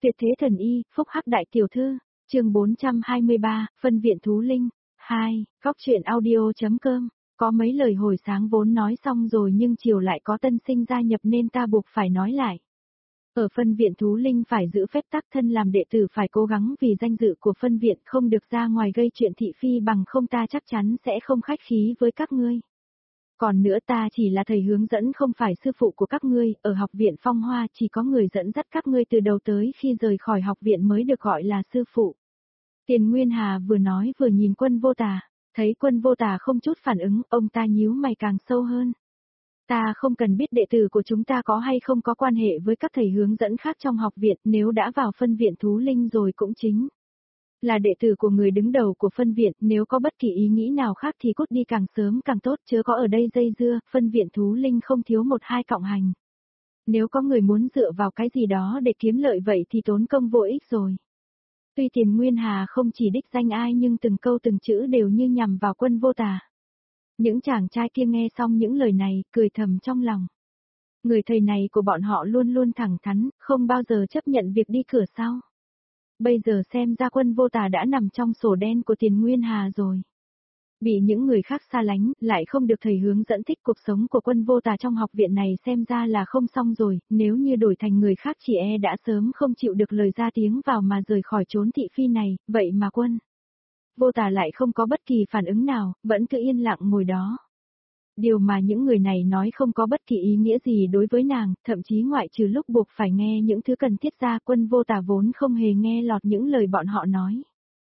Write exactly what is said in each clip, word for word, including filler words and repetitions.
Tuyệt thế thần y, phúc hắc đại tiểu thư, chương bốn trăm hai mươi ba, phân viện thú linh, hai, góc truyện audio.com, có mấy lời hồi sáng vốn nói xong rồi nhưng chiều lại có tân sinh gia nhập nên ta buộc phải nói lại. Ở phân viện thú linh phải giữ phép tắc, thân làm đệ tử phải cố gắng vì danh dự của phân viện, không được ra ngoài gây chuyện thị phi, bằng không ta chắc chắn sẽ không khách khí với các ngươi. Còn nữa, ta chỉ là thầy hướng dẫn không phải sư phụ của các ngươi, ở học viện Phong Hoa chỉ có người dẫn dắt các ngươi từ đầu tới khi rời khỏi học viện mới được gọi là sư phụ. Tiền Nguyên Hà vừa nói vừa nhìn Quân Vô Tà, thấy Quân Vô Tà không chút phản ứng, ông ta nhíu mày càng sâu hơn. Ta không cần biết đệ tử của chúng ta có hay không có quan hệ với các thầy hướng dẫn khác trong học viện, nếu đã vào phân viện thú linh rồi cũng chính là đệ tử của người đứng đầu của phân viện, nếu có bất kỳ ý nghĩ nào khác thì cút đi càng sớm càng tốt, chớ có ở đây dây dưa, phân viện thú linh không thiếu một hai cộng hành. Nếu có người muốn dựa vào cái gì đó để kiếm lợi vậy thì tốn công vô ích rồi. Tuy Tiền Nguyên Hà không chỉ đích danh ai nhưng từng câu từng chữ đều như nhằm vào Quân Vô Tà. Những chàng trai kia nghe xong những lời này, cười thầm trong lòng. Người thầy này của bọn họ luôn luôn thẳng thắn, không bao giờ chấp nhận việc đi cửa sau. Bây giờ xem ra Quân Vô Tà đã nằm trong sổ đen của Tiền Nguyên Hà rồi. Bị những người khác xa lánh, lại không được thầy hướng dẫn, thích cuộc sống của Quân Vô Tà trong học viện này xem ra là không xong rồi, nếu như đổi thành người khác chỉ e đã sớm không chịu được lời ra tiếng vào mà rời khỏi chốn thị phi này, vậy mà Quân Vô Tà lại không có bất kỳ phản ứng nào, vẫn cứ yên lặng ngồi đó. Điều mà những người này nói không có bất kỳ ý nghĩa gì đối với nàng, thậm chí ngoại trừ lúc buộc phải nghe những thứ cần thiết ra, Quân Vô Tà vốn không hề nghe lọt những lời bọn họ nói.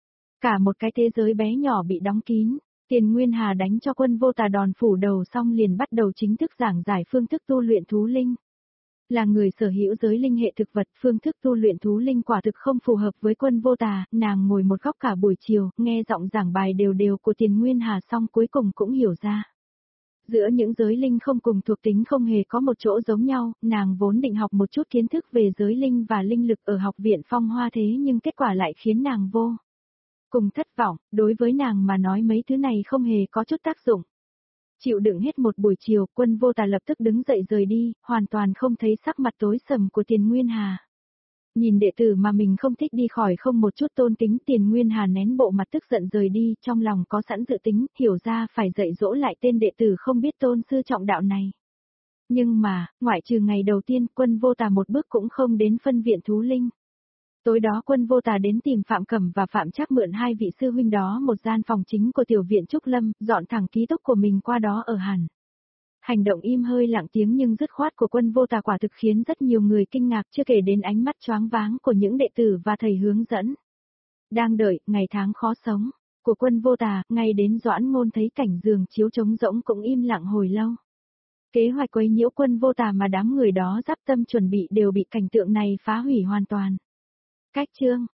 Cả một cái thế giới bé nhỏ bị đóng kín, Tiền Nguyên Hà đánh cho Quân Vô Tà đòn phủ đầu xong liền bắt đầu chính thức giảng giải phương thức tu luyện thú linh. Là người sở hữu giới linh hệ thực vật, phương thức tu luyện thú linh quả thực không phù hợp với Quân Vô Tà, nàng ngồi một góc cả buổi chiều, nghe giọng giảng bài đều đều của Tiền Nguyên Hà xong cuối cùng cũng hiểu ra. Giữa những giới linh không cùng thuộc tính không hề có một chỗ giống nhau, nàng vốn định học một chút kiến thức về giới linh và linh lực ở học viện Phong Hoa thế nhưng kết quả lại khiến nàng vô cùng thất vọng, đối với nàng mà nói mấy thứ này không hề có chút tác dụng. Chịu đựng hết một buổi chiều, Quân Vô Tà lập tức đứng dậy rời đi, hoàn toàn không thấy sắc mặt tối sầm của Tiền Nguyên Hà. Nhìn đệ tử mà mình không thích đi khỏi không một chút tôn kính, Tiền Nguyên Hà nén bộ mặt tức giận rời đi, trong lòng có sẵn dự tính, hiểu ra phải dạy dỗ lại tên đệ tử không biết tôn sư trọng đạo này. Nhưng mà, ngoại trừ ngày đầu tiên, Quân Vô Tà một bước cũng không đến phân viện thú linh. Tối đó Quân Vô Tà đến tìm Phạm Cẩm và Phạm Trác mượn hai vị sư huynh đó một gian phòng chính của tiểu viện Trúc Lâm, dọn thẳng ký túc của mình qua đó ở hẳn. Hành động im hơi lặng tiếng nhưng dứt khoát của Quân Vô Tà quả thực khiến rất nhiều người kinh ngạc, chưa kể đến ánh mắt choáng váng của những đệ tử và thầy hướng dẫn. Đang đợi, ngày tháng khó sống, của Quân Vô Tà, ngay đến Doãn Ngôn thấy cảnh giường chiếu trống rỗng cũng im lặng hồi lâu. Kế hoạch quấy nhiễu Quân Vô Tà mà đám người đó dắp tâm chuẩn bị đều bị cảnh tượng này phá hủy hoàn toàn. Cách chương